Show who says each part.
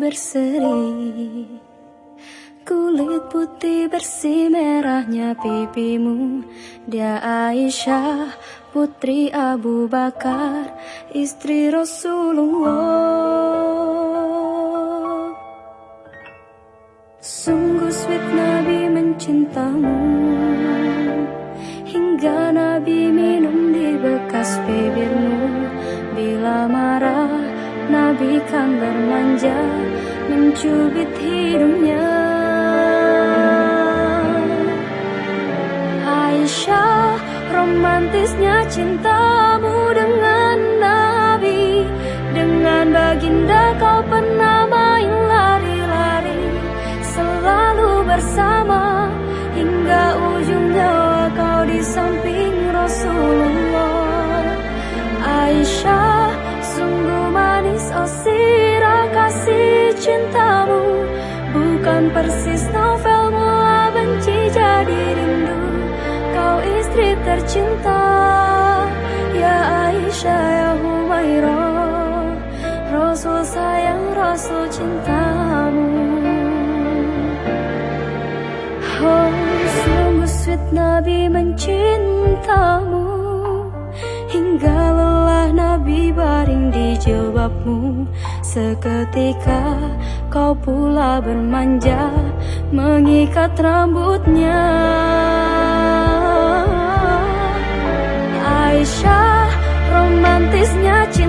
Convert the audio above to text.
Speaker 1: berseri, kulit putih bersih merahnya pipimu. Dia Aisyah, putri Abu Bakar, istri Rasulullah. Sungguh sweet Nabi mencintamu, hingga Nabi minum di bekas bibirmu. Bila marah, Nabi kan bermanja, mencubit hidungnya. Aisyah, romantisnya cintamu dengan Nabi. Dengan baginda kau pernah main lari-lari, selalu bersama, hingga ujung nyawa kau di samping Rasulullah. Aisyah, sungguh manis oh sirah kasih cintamu, bukan persis novel mula benci jadi rindu. Kau istri tercinta, ya Aisyah ya Humairah, Rasul sayang Rasul cintamu. Oh, sungguh sweet Nabi mencintamu, hingga lelah Nabi baring di jilbabmu. Seketika kau pula bermanja, mengikat rambutnya. Aisyah, romantisnya cinta